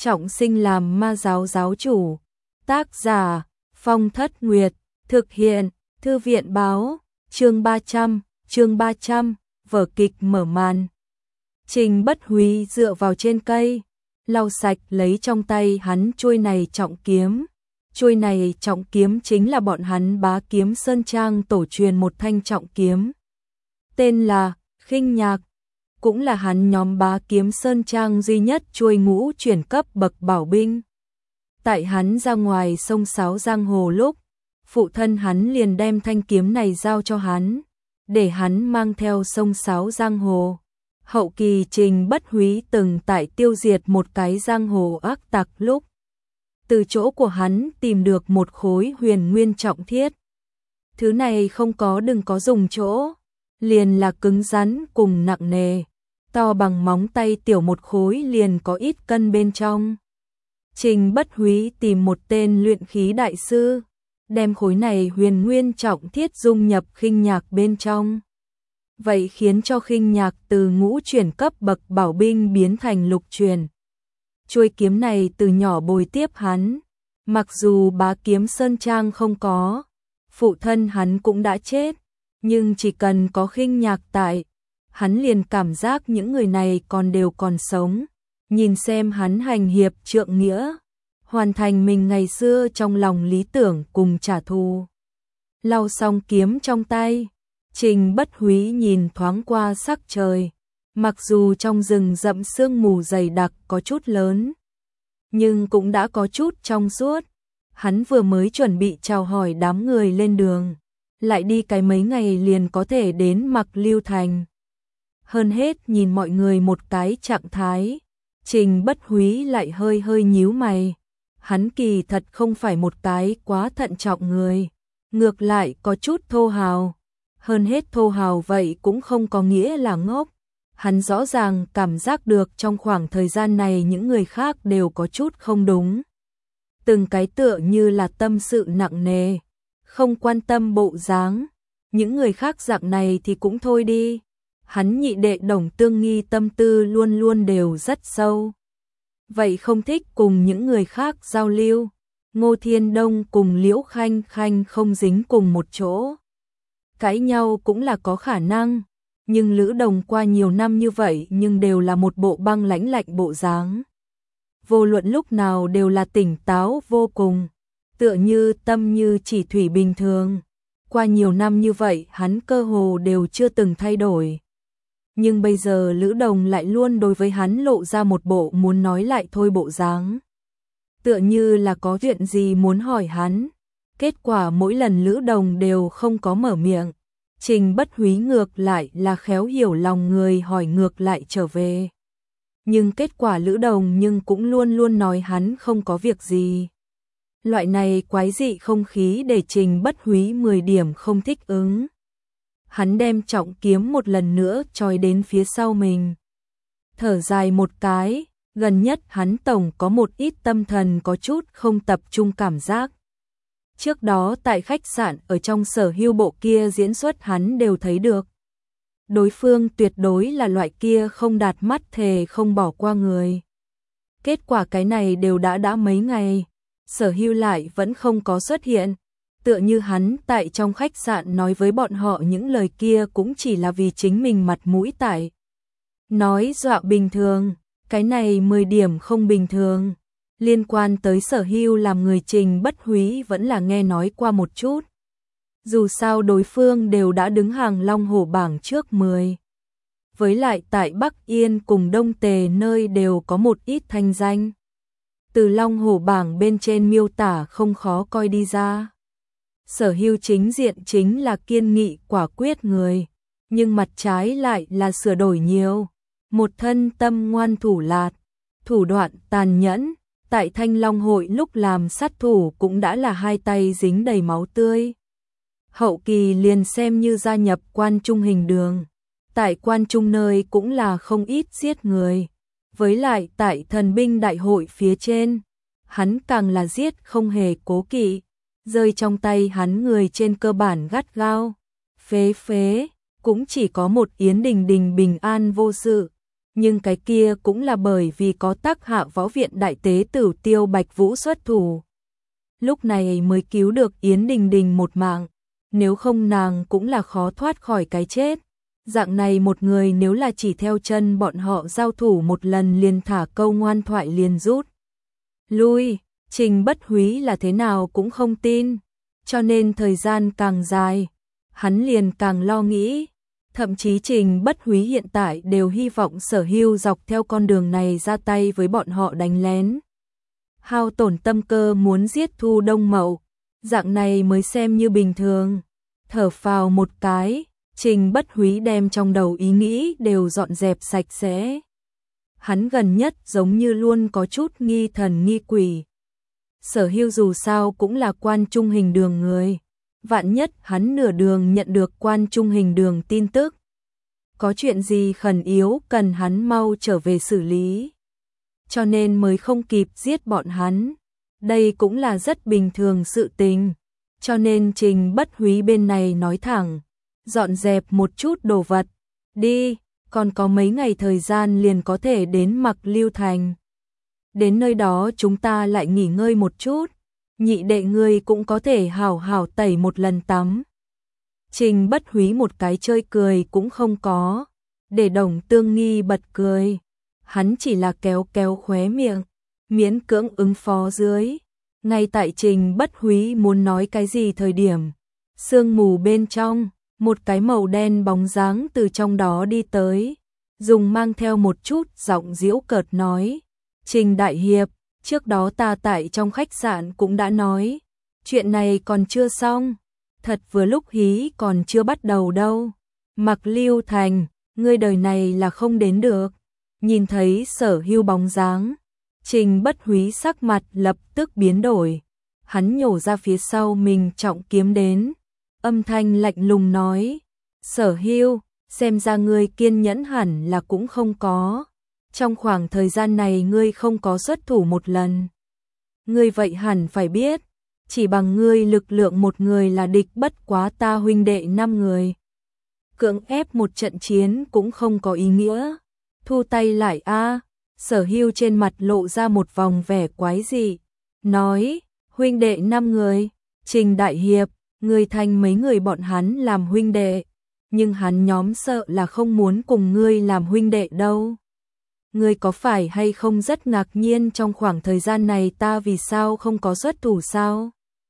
trọng sinh làm ma giáo giáo chủ. Tác giả Phong Thất Nguyệt. Thực hiện Thư viện Báo. Chương 300, vở kịch mở màn. Trình Bất Húy dựa vào trên cây, lau sạch lấy trong tay hắn chuôi này trọng kiếm. Chuôi này trọng kiếm chính là bọn hắn Bá Kiếm Sơn Trang tổ truyền một thanh trọng kiếm. Tên là Khinh Nhạc, cũng là hắn nhóm Bá Kiếm Sơn Trang duy nhất chuôi ngũ chuyển cấp bậc bảo binh. Tại hắn ra ngoài sông Sáo giang hồ lúc, phụ thân hắn liền đem thanh kiếm này giao cho hắn, để hắn mang theo sông Sáo giang hồ. Hậu kỳ Trình Bất Húy từng tại tiêu diệt một cái giang hồ ác tặc lúc, từ chỗ của hắn tìm được một khối huyền nguyên trọng thiết. Thứ này không có đừng có dùng chỗ, liền là cứng rắn cùng nặng nề, to bằng móng tay, tiểu một khối liền có ít cân bên trong. Trình Bất Húy tìm một tên luyện khí đại sư, đem khối này huyền nguyên trọng thiết dung nhập khinh nhạc bên trong. Vậy khiến cho khinh nhạc từ ngũ chuyển cấp bậc bảo binh biến thành lục chuyển. Chuôi kiếm này từ nhỏ bồi tiếp hắn, mặc dù Bá Kiếm Sơn Trang không có, phụ thân hắn cũng đã chết, nhưng chỉ cần có khinh nhạc tại, hắn liền cảm giác những người này đều còn sống. Nhìn xem hắn hành hiệp trượng nghĩa, hoàn thành mình ngày xưa trong lòng lý tưởng cùng trả thù. Lau xong kiếm trong tay, Trình Bất Húy nhìn thoáng qua sắc trời, mặc dù trong rừng rậm sương mù dày đặc có chút lớn, nhưng cũng đã có chút trong suốt. Hắn vừa mới chuẩn bị chào hỏi đám người lên đường, lại đi cái mấy ngày liền có thể đến Mặc Lưu Thành. Hơn hết nhìn mọi người một cái trạng thái, Trình Bất Húy lại hơi nhíu mày. Hắn kỳ thật không phải một cái quá thận trọng người, ngược lại có chút thô hào. Hơn hết thô hào vậy cũng không có nghĩa là ngốc. Hắn rõ ràng cảm giác được trong khoảng thời gian này những người khác đều có chút không đúng. Từng cái tựa như là tâm sự nặng nề, không quan tâm bộ dáng. Những người khác dạng này thì cũng thôi đi. Hắn nhị đệ Đồng Tương Nghi tâm tư luôn luôn đều rất sâu. Vậy không thích cùng những người khác giao lưu. Ngô Thiên Đông cùng Liễu Khanh Khanh không dính cùng một chỗ, cãi nhau cũng là có khả năng. Nhưng Lữ Đồng qua nhiều năm như vậy nhưng đều là một bộ băng lãnh lạnh bộ dáng. Vô luận lúc nào đều là tỉnh táo vô cùng, tựa như tâm như chỉ thủy bình thường. Qua nhiều năm như vậy hắn cơ hồ đều chưa từng thay đổi. Nhưng bây giờ Lữ Đồng lại luôn đối với hắn lộ ra một bộ muốn nói lại thôi bộ dáng. Tựa như là có chuyện gì muốn hỏi hắn. Kết quả mỗi lần Lữ Đồng đều không có mở miệng. Trình Bất Húy ngược lại là khéo hiểu lòng người hỏi ngược lại trở về. Nhưng kết quả Lữ Đồng nhưng cũng luôn luôn nói hắn không có việc gì. Loại này quái dị không khí để Trình Bất Húy 10 điểm không thích ứng. Hắn đem trọng kiếm một lần nữa choi đến phía sau mình. Thở dài một cái, gần nhất hắn tổng có một ít tâm thần có chút không tập trung cảm giác. Trước đó tại khách sạn ở trong Sở Hưu bộ kia diễn xuất hắn đều thấy được. Đối phương tuyệt đối là loại kia không đạt mắt thề không bỏ qua người. Kết quả cái này đều đã mấy ngày, Sở Hưu lại vẫn không có xuất hiện. Tựa như hắn tại trong khách sạn nói với bọn họ những lời kia cũng chỉ là vì chính mình mặt mũi tại. Nói dọa bình thường, cái này 10 điểm không bình thường. Liên quan tới Sở Hưu làm người Trình Bất Húy vẫn là nghe nói qua một chút. Dù sao đối phương đều đã đứng hàng Long Hổ bảng trước 10. Với lại tại Bắc Yên cùng Đông Tề nơi đều có một ít thanh danh. Từ Long Hổ bảng bên trên miêu tả không khó coi đi ra. Sở Hưu chính diện chính là kiên nghị quả quyết người, nhưng mặt trái lại là sửa đổi nhiều. Một thân tâm ngoan thủ lạt, thủ đoạn tàn nhẫn, tại Thanh Long hội lúc làm sát thủ cũng đã là hai tay dính đầy máu tươi. Hậu kỳ liền xem như gia nhập Quan Trung hình đường, tại Quan Trung nơi cũng là không ít giết người. Với lại tại thần binh đại hội phía trên, hắn càng là giết không hề cố kỵ. Rơi trong tay hắn người trên cơ bản gắt gao, phế, cũng chỉ có một Yến Đình Đình bình an vô sự. nhưng cái kia cũng là bởi vì có Tác Hạ Võ Viện đại tế tử Tiêu Bạch Vũ xuất thủ. Lúc này mới cứu được Yến Đình Đình một mạng, nếu không nàng cũng là khó thoát khỏi cái chết. Dạng này một người nếu là chỉ theo chân bọn họ giao thủ một lần liền thả câu ngoan thoại liền rút lui, Trình Bất Húy là thế nào cũng không tin, cho nên thời gian càng dài, hắn liền càng lo nghĩ. Thậm chí Trình Bất Húy hiện tại đều hy vọng Sở Hưu dọc theo con đường này ra tay với bọn họ đánh lén. Hao tổn tâm cơ muốn giết Thu Đông Mậu, dạng này mới xem như bình thường. Thở phào một cái, Trình Bất Húy đem trong đầu ý nghĩ đều dọn dẹp sạch sẽ. Hắn gần nhất giống như luôn có chút nghi thần nghi quỷ. Sở Hưu dù sao cũng là Quan Trung Hình Đường người. Vạn nhất hắn nửa đường nhận được Quan Trung Hình Đường tin tức. Có chuyện gì khẩn yếu cần hắn mau trở về xử lý. Cho nên mới không kịp giết bọn hắn. Đây cũng là rất bình thường sự tình. Cho nên Trình Bất Húy bên này nói thẳng. Dọn dẹp một chút đồ vật. Đi, còn có mấy ngày thời gian liền có thể đến Mặc Lưu Thành. Đến nơi đó chúng ta lại nghỉ ngơi một chút. Nhị đệ ngươi cũng có thể hảo hảo tẩy một lần tắm. Trình Bất Húy một cái chơi cười cũng không có, để Đồng Tương Nghi bật cười. Hắn chỉ là kéo kéo khóe miệng, miễn cưỡng ứng phó dưới. Ngay tại Trình Bất Húy muốn nói cái gì thời điểm, sương mù bên trong, một cái màu đen bóng dáng từ trong đó đi tới, dùng mang theo một chút giọng giễu cợt nói: Trình đại hiệp, trước đó ta tại trong khách sạn cũng đã nói, chuyện này còn chưa xong, thật vừa lúc hí còn chưa bắt đầu đâu. Mặc Lưu Thành, ngươi đời này là không đến được. Nhìn thấy Sở Hưu bóng dáng, Trình Bất Húy sắc mặt lập tức biến đổi. Hắn nhổ ra phía sau mình trọng kiếm đến, âm thanh lạnh lùng nói: Sở Hưu, xem ra ngươi kiên nhẫn hẳn là cũng không có. Trong khoảng thời gian này ngươi không có xuất thủ một lần. Ngươi vậy hẳn phải biết, chỉ bằng ngươi lực lượng một người là địch bất quá ta huynh đệ 5 người. Cưỡng ép một trận chiến cũng không có ý nghĩa. Thu tay lại a. Sở Hưu trên mặt lộ ra một vòng vẻ quái dị, nói: huynh đệ 5 người, Trình đại hiệp, ngươi thành mấy người bọn hắn làm huynh đệ, nhưng hắn nhóm sợ là không muốn cùng ngươi làm huynh đệ đâu. Ngươi có phải hay không rất ngạc nhiên trong khoảng thời gian này ta vì sao không có xuất thủ sao?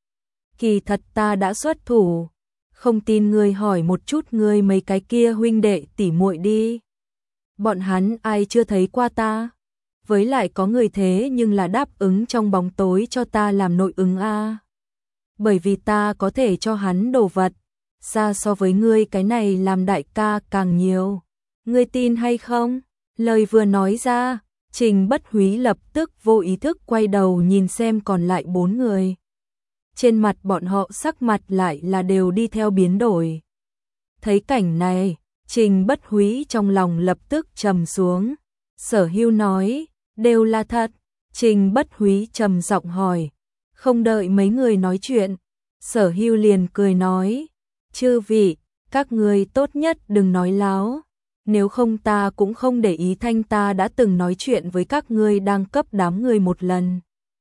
Kỳ thật ta đã xuất thủ, không tin ngươi hỏi một chút ngươi mấy cái kia huynh đệ tỉ muội đi. Bọn hắn ai chưa thấy qua ta? Với lại có người thế nhưng là đáp ứng trong bóng tối cho ta làm nội ứng a. Bởi vì ta có thể cho hắn đồ vật, xa so với ngươi cái này làm đại ca càng nhiều. Ngươi tin hay không? Lời vừa nói ra, Trình Bất Húy lập tức vô ý thức quay đầu nhìn xem còn lại 4 người. Trên mặt bọn họ sắc mặt lại là đều đi theo biến đổi. Thấy cảnh này, Trình Bất Húy trong lòng lập tức trầm xuống. Sở Hưu nói: đều là thật. Trình Bất Húy trầm giọng hỏi. Không đợi mấy người nói chuyện, Sở Hưu liền cười nói: chư vị, các người tốt nhất đừng nói láo. Nếu không ta cũng không để ý thanh ta đã từng nói chuyện với các ngươi đang cấp đám người một lần.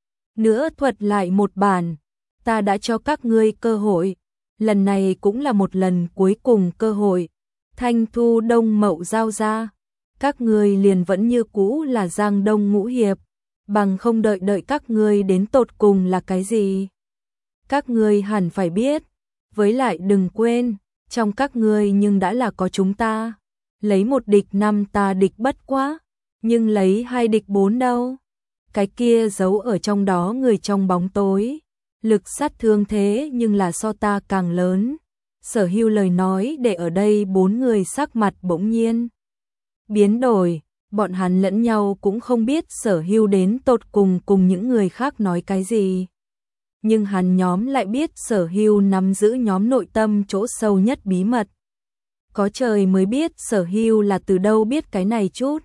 Nữa thuật lại một bản, ta đã cho các ngươi cơ hội. Lần này cũng là một lần cuối cùng cơ hội. Thanh Thu Đông Mậu giao ra, các ngươi liền vẫn như cũ là Giang Đông Ngũ Hiệp, bằng không đợi các ngươi đến tột cùng là cái gì. Các ngươi hẳn phải biết, với lại đừng quên, trong các ngươi nhưng đã là có chúng ta. Lấy 1 địch 5 ta địch bất quá, nhưng lấy 2 địch 4 đâu. Cái kia giấu ở trong đó người trong bóng tối, lực sát thương thế nhưng là so ta càng lớn. Sở Hưu lời nói để ở đây 4 người sắc mặt bỗng nhiên biến đổi, bọn hắn lẫn nhau cũng không biết Sở Hưu đến tột cùng những người khác nói cái gì. Nhưng hắn nhóm lại biết Sở Hưu nắm giữ nhóm nội tâm chỗ sâu nhất bí mật. Có trời mới biết Sở Hưu là từ đâu biết cái này chút.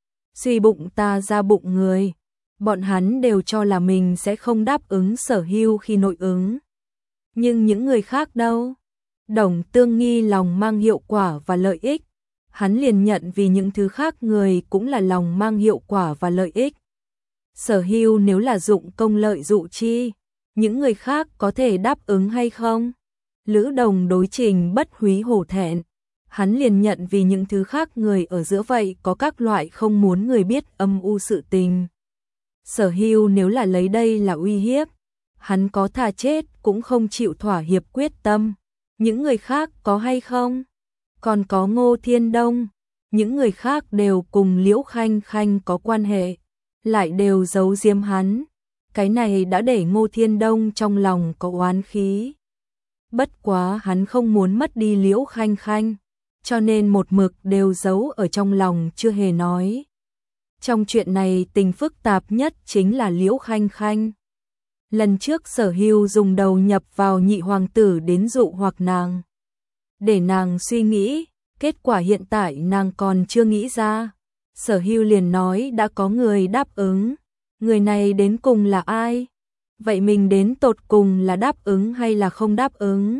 Suy bụng ta ra bụng người, bọn hắn đều cho là mình sẽ không đáp ứng Sở Hưu khi nội ứng. Nhưng những người khác đâu? Đồng Tương Nghi lòng mang hiệu quả và lợi ích, hắn liền nhận vì những thứ khác người cũng là lòng mang hiệu quả và lợi ích. Sở Hưu nếu là dụng công lợi dụ chi, những người khác có thể đáp ứng hay không? Lữ Đồng đối Trình Bất Húy hổ thẹn, hắn liền nhận vì những thứ khác người ở giữa vậy có các loại không muốn người biết âm u sự tình. Sở Hưu nếu là lấy đây là uy hiếp, hắn có thà chết cũng không chịu thỏa hiệp quyết tâm. Những người khác có hay không? Còn có Ngô Thiên Đông, những người khác đều cùng Liễu Khanh Khanh có quan hệ, lại đều giấu giếm hắn. Cái này đã để Ngô Thiên Đông trong lòng có oán khí. Bất quá hắn không muốn mất đi Liễu Khanh Khanh, cho nên một mực đều giấu ở trong lòng chưa hề nói. Trong chuyện này tình phức tạp nhất chính là Liễu Khanh Khanh. Lần trước Sở Hưu dùng đầu nhập vào nhị hoàng tử đến dụ hoặc nàng, để nàng suy nghĩ, kết quả hiện tại nàng còn chưa nghĩ ra. Sở Hưu liền nói đã có người đáp ứng, người này đến cùng là ai? Vậy mình đến tột cùng là đáp ứng hay là không đáp ứng?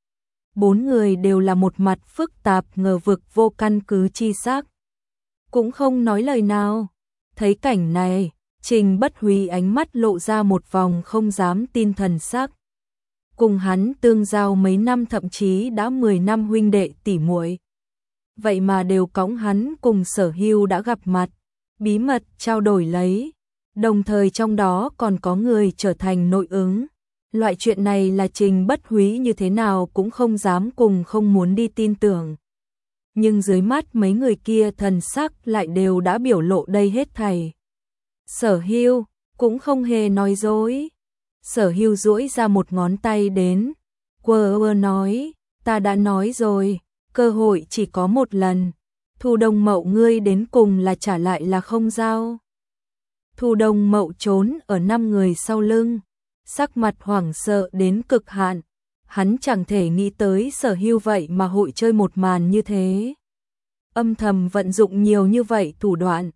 Bốn người đều là một mặt phức tạp ngờ vực vô căn cứ chi sắc, cũng không nói lời nào. Thấy cảnh này, Trình Bất Húy ánh mắt lộ ra một vòng không dám tin thần sắc. Cùng hắn tương giao mấy năm, thậm chí đã 10 năm huynh đệ tỉ muội, vậy mà đều cõng hắn cùng Sở Hưu đã gặp mặt, bí mật trao đổi lấy, đồng thời trong đó còn có người trở thành nội ứng. Loại chuyện này là Trình Bất Húy như thế nào cũng không dám cùng không muốn đi tin tưởng. Nhưng dưới mắt mấy người kia thần sắc lại đều đã biểu lộ đây hết thảy. Sở Hưu cũng không hề nói dối. Sở Hưu duỗi ra một ngón tay đến, quơ nói, ta đã nói rồi, cơ hội chỉ có một lần. Thu Đông Mậu ngươi đến cùng là trả lại là không giao. Thu Đông Mậu trốn ở 5 người sau lưng, sắc mặt hoảng sợ đến cực hạn. Hắn chẳng thể nghĩ tới Sở Hưu vậy mà hội chơi một màn như thế. Âm thầm vận dụng nhiều như vậy thủ đoạn,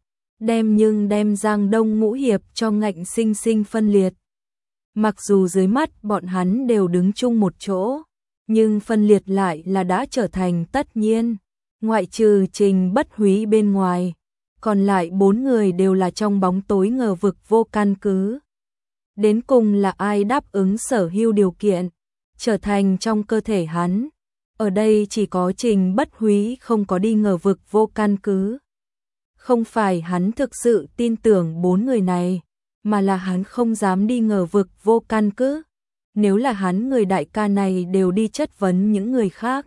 đem Giang Đông Ngũ Hiệp cho ngạnh sinh sinh phân liệt. Mặc dù dưới mắt bọn hắn đều đứng chung một chỗ, nhưng phân liệt lại là đã trở thành tất nhiên. Ngoại trừ Trình Bất Húy bên ngoài, còn lại 4 người đều là trong bóng tối ngờ vực vô căn cứ. Đến cùng là ai đáp ứng Sở Hưu điều kiện, trở thành trong cơ thể hắn. Ở đây chỉ có Trình Bất Húy không có đi ngờ vực vô căn cứ. Không phải hắn thực sự tin tưởng 4 người này, mà là hắn không dám đi ngờ vực vô căn cứ. Nếu là hắn người đại ca này đều đi chất vấn những người khác,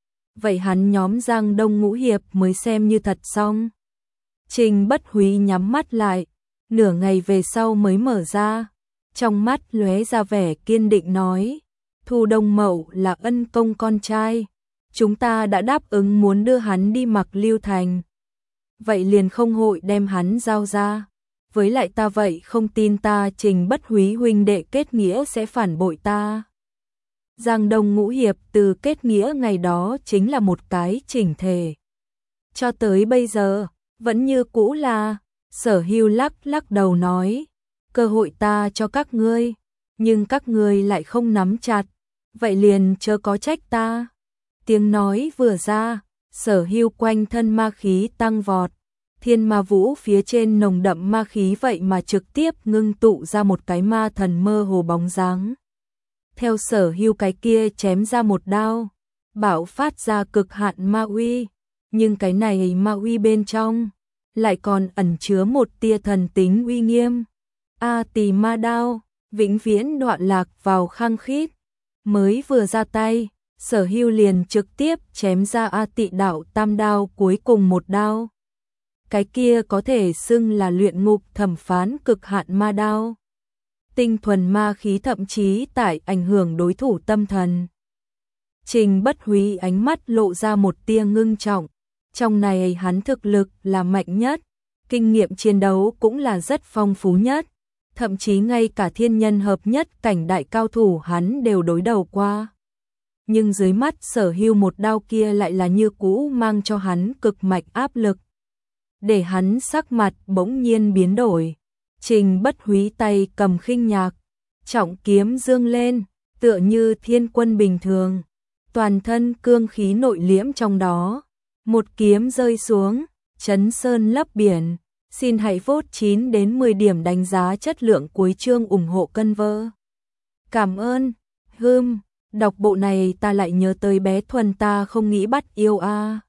vậy hắn nhóm Giang Đông Ngũ Hiệp mới xem như thật xong. Trình Bất Húy nhắm mắt lại, nửa ngày về sau mới mở ra, trong mắt lóe ra vẻ kiên định nói, Thu Đông Mậu là ân công con trai, chúng ta đã đáp ứng muốn đưa hắn đi Mặc Lưu Thành, vậy liền không hội đem hắn giao ra. Với lại ta vậy không tin ta Trình Bất Húy huynh đệ kết nghĩa sẽ phản bội ta. Giang Đông Ngũ Hiệp từ kết nghĩa ngày đó chính là một cái chỉnh thể. Cho tới bây giờ, vẫn như cũ là. Sở Hưu lắc đầu nói, cơ hội ta cho các ngươi, nhưng các ngươi lại không nắm chặt, vậy liền chớ có trách ta. Tiếng nói vừa ra, Sở Hưu quanh thân ma khí tăng vọt, thiên ma vũ phía trên nồng đậm ma khí vậy mà trực tiếp ngưng tụ ra một cái ma thần mơ hồ bóng dáng. Theo Sở Hưu cái kia chém ra một đao, bạo phát ra cực hạn ma uy, nhưng cái này ma uy bên trong lại còn ẩn chứa một tia thần tính uy nghiêm. A Tỳ Ma đao, vĩnh viễn đoạn lạc vào khăng khít. Mới vừa ra tay, Sở Hưu liền trực tiếp chém ra A Tị đạo tam đao cuối cùng một đao. Cái kia có thể xưng là luyện ngục thẩm phán cực hạn ma đao. Tinh thuần ma khí thậm chí tại ảnh hưởng đối thủ tâm thần. Trình Bất Húy ánh mắt lộ ra một tia ngưng trọng. Trong này hắn thực lực là mạnh nhất, kinh nghiệm chiến đấu cũng là rất phong phú nhất, thậm chí ngay cả thiên nhân hợp nhất cảnh đại cao thủ hắn đều đối đầu qua. Nhưng dưới mắt Sở Hưu một đao kia lại là như cũ mang cho hắn cực mạnh áp lực, để hắn sắc mặt bỗng nhiên biến đổi. Trình Bất Húy tay cầm khinh nhạc, trọng kiếm dương lên, tựa như thiên quân bình thường, toàn thân cương khí nội liễm trong đó. Một kiếm rơi xuống, chấn sơn lấp biển. Xin hãy vote 9 đến 10 điểm đánh giá chất lượng cuối chương ủng hộ cân vơ. Cảm ơn. Đọc bộ này ta lại nhớ tới bé Thuần ta không nghĩ bắt yêu a.